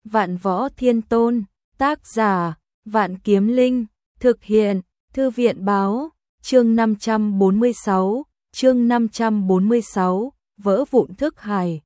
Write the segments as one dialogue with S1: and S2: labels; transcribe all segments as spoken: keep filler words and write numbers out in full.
S1: Vạn Võ Thiên Tôn, tác giả, Vạn Kiếm Linh, thực hiện, Thư viện báo, chương năm trăm bốn mươi sáu, chương năm trăm bốn mươi sáu, vỡ vụn thức hải.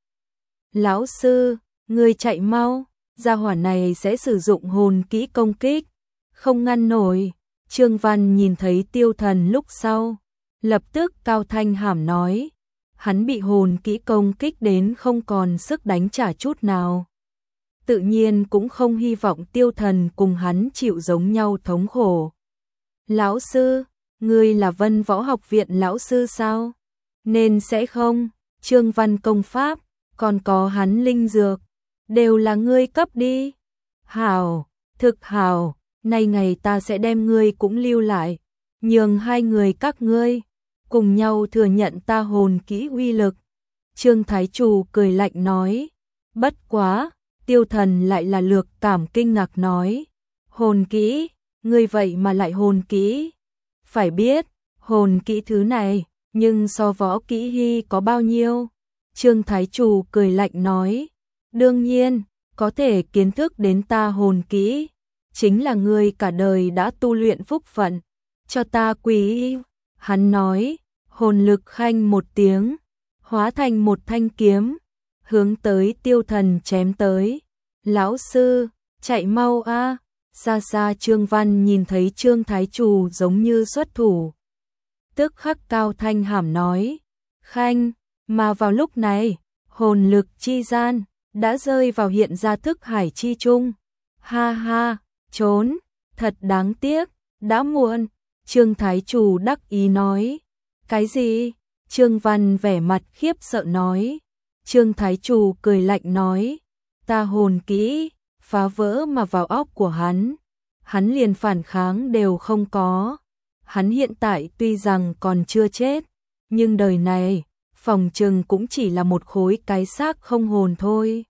S1: Lão sư, người chạy mau, gia hỏa này sẽ sử dụng hồn kỹ công kích, không ngăn nổi. Trương Văn nhìn thấy Tiêu Thần lúc sau, lập tức cao thanh hàm nói, hắn bị hồn kỹ công kích đến không còn sức đánh trả chút nào. Tự nhiên cũng không hy vọng Tiêu Thần cùng hắn chịu giống nhau thống khổ. Lão sư, ngươi là Vân Võ Học Viện lão sư sao? Nên sẽ không, Trương Văn công pháp, còn có hắn linh dược, đều là ngươi cấp đi. Hảo, thực hảo, nay ngày ta sẽ đem ngươi cũng lưu lại, nhường hai người các ngươi cùng nhau thừa nhận ta hồn kỹ uy lực. Trương Thái Chủ cười lạnh nói, bất quá, Tiêu Thần lại là lược cảm kinh ngạc nói, hồn kỹ, ngươi vậy mà lại hồn kỹ. Phải biết, hồn kỹ thứ này, nhưng so võ kỹ hy có bao nhiêu? Trương Thái Chủ cười lạnh nói, đương nhiên, có thể kiến thức đến ta hồn kỹ, chính là ngươi cả đời đã tu luyện phúc phận, cho ta quý. Hắn nói, hồn lực khanh một tiếng, hóa thành một thanh kiếm, hướng tới Tiêu Thần chém tới. Lão sư, chạy mau a! Xa xa Trương Văn nhìn thấy Trương Thái Chủ giống như xuất thủ, tức khắc cao thanh hàm nói, khanh, mà vào lúc này, hồn lực chi gian đã rơi vào hiện ra thức hải chi trung. Ha ha, trốn, thật đáng tiếc, đã muộn. Trương Thái Chủ đắc ý nói, cái gì? Trương Văn vẻ mặt khiếp sợ nói. Trương Thái Chủ cười lạnh nói, ta hồn kỹ phá vỡ mà vào óc của hắn, hắn liền phản kháng đều không có. Hắn hiện tại tuy rằng còn chưa chết, nhưng đời này, phòng trừng cũng chỉ là một khối cái xác không hồn thôi.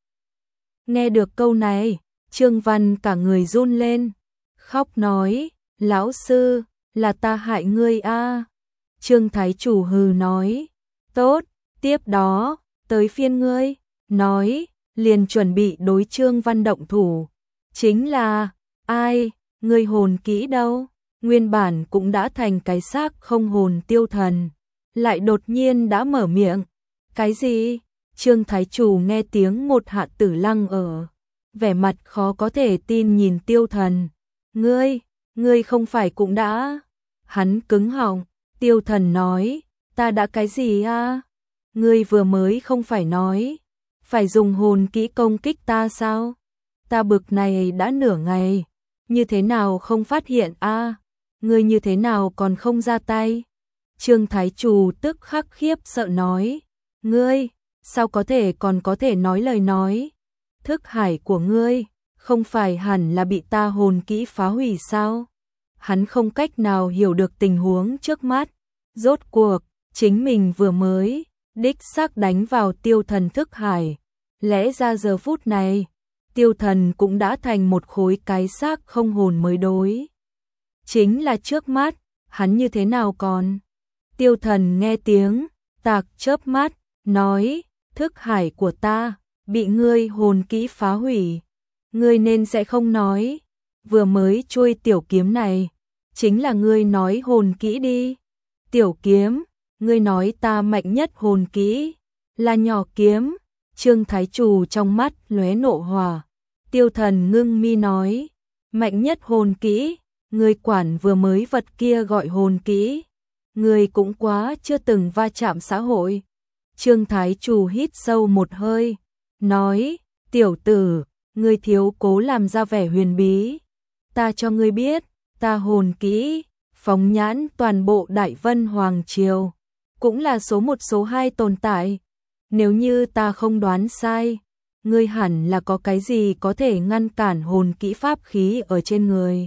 S1: Nghe được câu này, Trương Văn cả người run lên, khóc nói, lão sư, là ta hại ngươi a. Trương Thái Chủ hừ nói, tốt, tiếp đó, tới phiên ngươi, nói, liền chuẩn bị đối Trương Văn động thủ. Chính là, ai, ngươi hồn kỹ đâu? Nguyên bản cũng đã thành cái xác không hồn Tiêu Thần, lại đột nhiên đã mở miệng. Cái gì? Trương Thái Chủ nghe tiếng một hạ tử lăng ở, vẻ mặt khó có thể tin nhìn Tiêu Thần. Ngươi, ngươi không phải cũng đã... Hắn cứng họng, Tiêu Thần nói, ta đã cái gì a? Ngươi vừa mới không phải nói, phải dùng hồn kỹ công kích ta sao? Ta bực này đã nửa ngày, như thế nào không phát hiện a? Ngươi như thế nào còn không ra tay? Trương Thái Chủ tức khắc khiếp sợ nói, ngươi, sao có thể còn có thể nói lời nói? Thức hải của ngươi, không phải hẳn là bị ta hồn kỹ phá hủy sao? Hắn không cách nào hiểu được tình huống trước mắt, rốt cuộc, chính mình vừa mới, đích xác đánh vào Tiêu Thần thức hải. Lẽ ra giờ phút này, Tiêu Thần cũng đã thành một khối cái xác không hồn mới đối. Chính là trước mắt, hắn như thế nào còn? Tiêu Thần nghe tiếng, tạc chớp mắt, nói, thức hải của ta, bị ngươi hồn kỹ phá hủy. Ngươi nên sẽ không nói, vừa mới chui tiểu kiếm này, chính là ngươi nói hồn kỹ đi. Tiểu kiếm, ngươi nói ta mạnh nhất hồn kỹ, là nhỏ kiếm. Trương Thái Chủ trong mắt lóe nộ hỏa. Tiêu Thần ngưng mi nói, mạnh nhất hồn kỹ, ngươi quản vừa mới vật kia gọi hồn kỹ. Ngươi cũng quá chưa từng va chạm xã hội. Trương Thái Chủ hít sâu một hơi, nói, tiểu tử, ngươi thiếu cố làm ra vẻ huyền bí. Ta cho ngươi biết, ta hồn kỹ, phóng nhãn toàn bộ Đại Vân Hoàng Triều, cũng là số một số hai tồn tại. Nếu như ta không đoán sai, ngươi hẳn là có cái gì có thể ngăn cản hồn kỹ pháp khí ở trên người,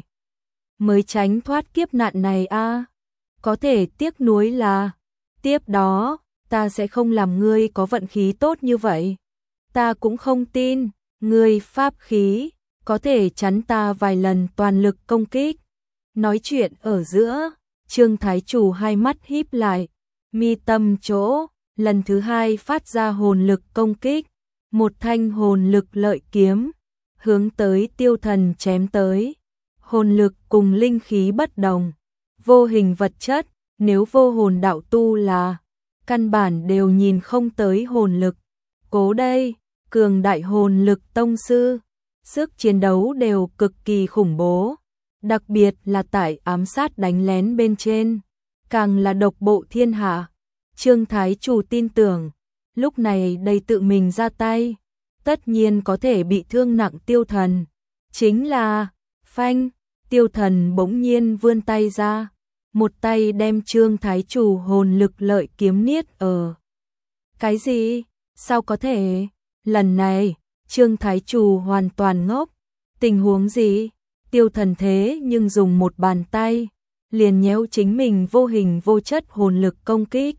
S1: mới tránh thoát kiếp nạn này a. Có thể tiếc nuối là, tiếp đó, ta sẽ không làm ngươi có vận khí tốt như vậy. Ta cũng không tin, ngươi pháp khí, có thể chắn ta vài lần toàn lực công kích. Nói chuyện ở giữa, Trương Thái Chủ hai mắt híp lại, mi tâm chỗ, lần thứ hai phát ra hồn lực công kích, một thanh hồn lực lợi kiếm, hướng tới tiêu thần chém tới. Hồn lực cùng linh khí bất đồng, vô hình vật chất, nếu vô hồn đạo tu là căn bản đều nhìn không tới hồn lực. Cố đây, cường đại hồn lực tông sư, sức chiến đấu đều cực kỳ khủng bố, đặc biệt là tại ám sát đánh lén bên trên, càng là độc bộ thiên hạ. Trương Thái Chủ tin tưởng, lúc này đây tự mình ra tay, tất nhiên có thể bị thương nặng tiêu thần. Chính là, phanh, tiêu thần bỗng nhiên vươn tay ra, một tay đem Trương Thái Chủ hồn lực lợi kiếm niết ở. Cái gì? Sao có thể? Lần này, Trương Thái Chủ hoàn toàn ngốc. Tình huống gì? Tiêu thần thế nhưng dùng một bàn tay, liền nhéo chính mình vô hình vô chất hồn lực công kích.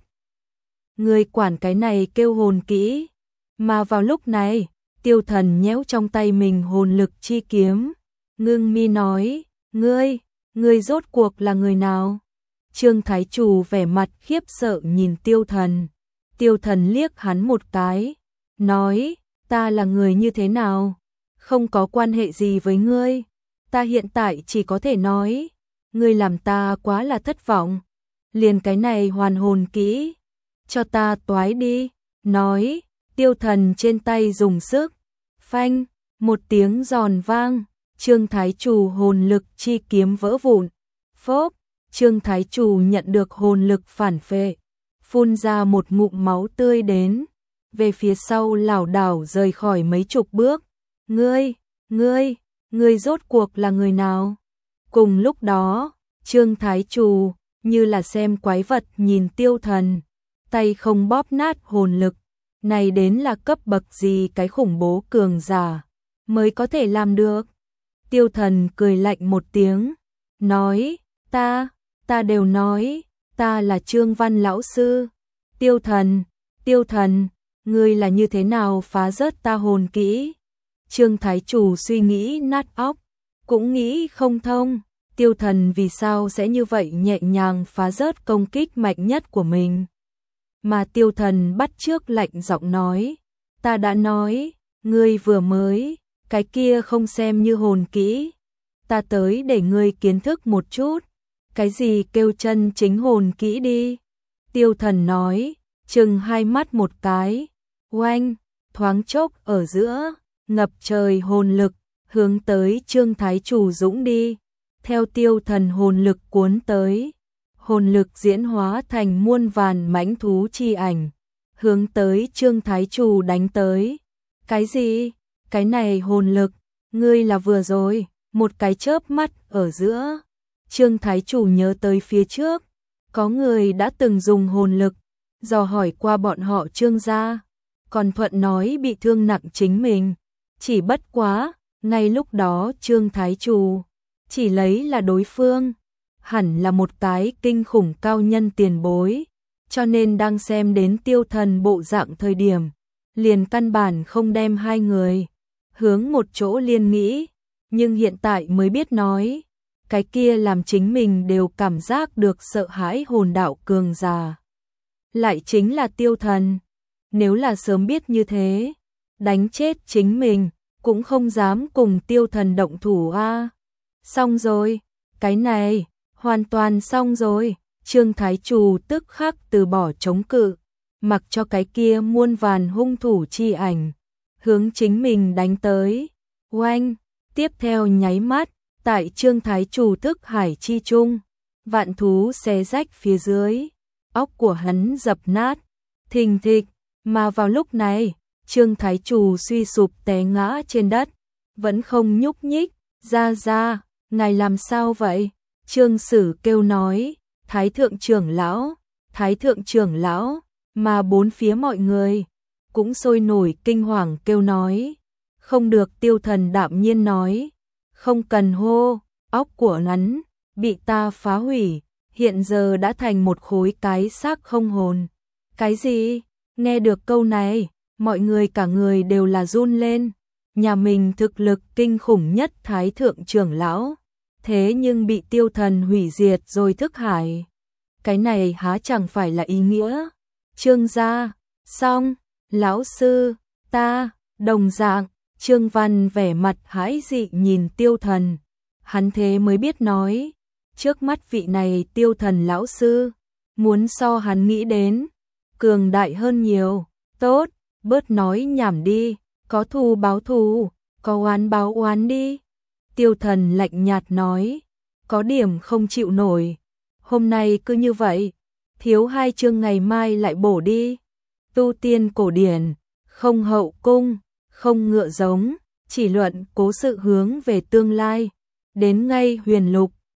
S1: Người quản cái này kêu hồn kỹ. Mà vào lúc này, tiêu thần nhéo trong tay mình hồn lực chi kiếm. Ngưng mi nói, ngươi, ngươi rốt cuộc là người nào? Trương Thái Chủ vẻ mặt khiếp sợ nhìn tiêu thần. Tiêu thần liếc hắn một cái, nói, ta là người như thế nào? Không có quan hệ gì với ngươi. Ta hiện tại chỉ có thể nói, ngươi làm ta quá là thất vọng. Liền cái này hoàn hồn kỹ, cho ta toái đi. Nói, tiêu thần trên tay dùng sức. Phanh, một tiếng giòn vang, Trương Thái Chủ hồn lực chi kiếm vỡ vụn. Phốp, Trương Thái Chủ nhận được hồn lực phản phệ, phun ra một ngụm máu tươi đến, về phía sau lảo đảo rời khỏi mấy chục bước. Ngươi, ngươi, ngươi rốt cuộc là người nào? Cùng lúc đó, Trương Thái Chủ như là xem quái vật nhìn tiêu thần, tay không bóp nát hồn lực. Này đến là cấp bậc gì cái khủng bố cường giả mới có thể làm được? Tiêu thần cười lạnh một tiếng, nói, ta, ta đều nói, ta là Trương Văn lão sư. Tiêu thần, tiêu thần, ngươi là như thế nào phá rớt ta hồn kỹ? Trương Thái Chủ suy nghĩ nát óc, cũng nghĩ không thông, tiêu thần vì sao sẽ như vậy nhẹ nhàng phá rớt công kích mạnh nhất của mình. Mà tiêu thần bắt chước lạnh giọng nói, ta đã nói, ngươi vừa mới, cái kia không xem như hồn kỹ. Ta tới để ngươi kiến thức một chút, cái gì kêu chân chính hồn kỹ đi. Tiêu thần nói, chừng hai mắt một cái, oanh, thoáng chốc ở giữa, ngập trời hồn lực, hướng tới Trương Thái Chủ dũng đi. Theo tiêu thần hồn lực cuốn tới, hồn lực diễn hóa thành muôn vàn mãnh thú chi ảnh, hướng tới Trương Thái Chủ đánh tới. Cái gì? Cái này hồn lực, ngươi là vừa rồi, một cái chớp mắt ở giữa. Trương Thái Chủ nhớ tới phía trước, có người đã từng dùng hồn lực, dò hỏi qua bọn họ Trương gia, còn thuận nói bị thương nặng chính mình. Chỉ bất quá, ngay lúc đó Trương Thái Chủ chỉ lấy là đối phương hẳn là một cái kinh khủng cao nhân tiền bối, cho nên đang xem đến tiêu thần bộ dạng thời điểm, liền căn bản không đem hai người hướng một chỗ liên nghĩ, nhưng hiện tại mới biết nói, cái kia làm chính mình đều cảm giác được sợ hãi hồn đạo cường giả. Lại chính là tiêu thần, nếu là sớm biết như thế, đánh chết chính mình, cũng không dám cùng tiêu thần động thủ a. Xong rồi, cái này, hoàn toàn xong rồi. Trương Thái Chủ tức khắc từ bỏ chống cự, mặc cho cái kia muôn vàn hung thủ chi ảnh hướng chính mình đánh tới. Oanh, tiếp theo nháy mắt, tại Trương Thái Chủ thức hải chi trung, vạn thú xé rách phía dưới, óc của hắn dập nát, thình thịch. Mà vào lúc này, Trương Thái Chủ suy sụp té ngã trên đất, vẫn không nhúc nhích. Ra ra, ngài làm sao vậy? Trương Sử kêu nói, Thái thượng trưởng lão, Thái thượng trưởng lão. Mà bốn phía mọi người cũng sôi nổi kinh hoàng kêu nói, không được. Tiêu thần đạm nhiên nói, không cần hô, óc của hắn bị ta phá hủy, hiện giờ đã thành một khối cái xác không hồn. Cái gì? Nghe được câu này, mọi người cả người đều là run lên. Nhà mình thực lực kinh khủng nhất Thái thượng trưởng lão, thế nhưng bị tiêu thần hủy diệt rồi thức hải. Cái này há chẳng phải là ý nghĩa? Trương gia, xong, lão sư, ta, đồng dạng, Trương Văn vẻ mặt hãi dị nhìn Tiêu Thần, hắn thế mới biết nói, trước mắt vị này Tiêu Thần lão sư, muốn so hắn nghĩ đến, cường đại hơn nhiều, tốt, bớt nói nhảm đi, có thù báo thù, có oán báo oán đi. Tiêu Thần lạnh nhạt nói, có điểm không chịu nổi, hôm nay cứ như vậy, thiếu hai chương ngày mai lại bổ đi. Tu tiên cổ điển, không hậu cung, không ngựa giống, chỉ luận cố sự hướng về tương lai, đến ngay huyền lục,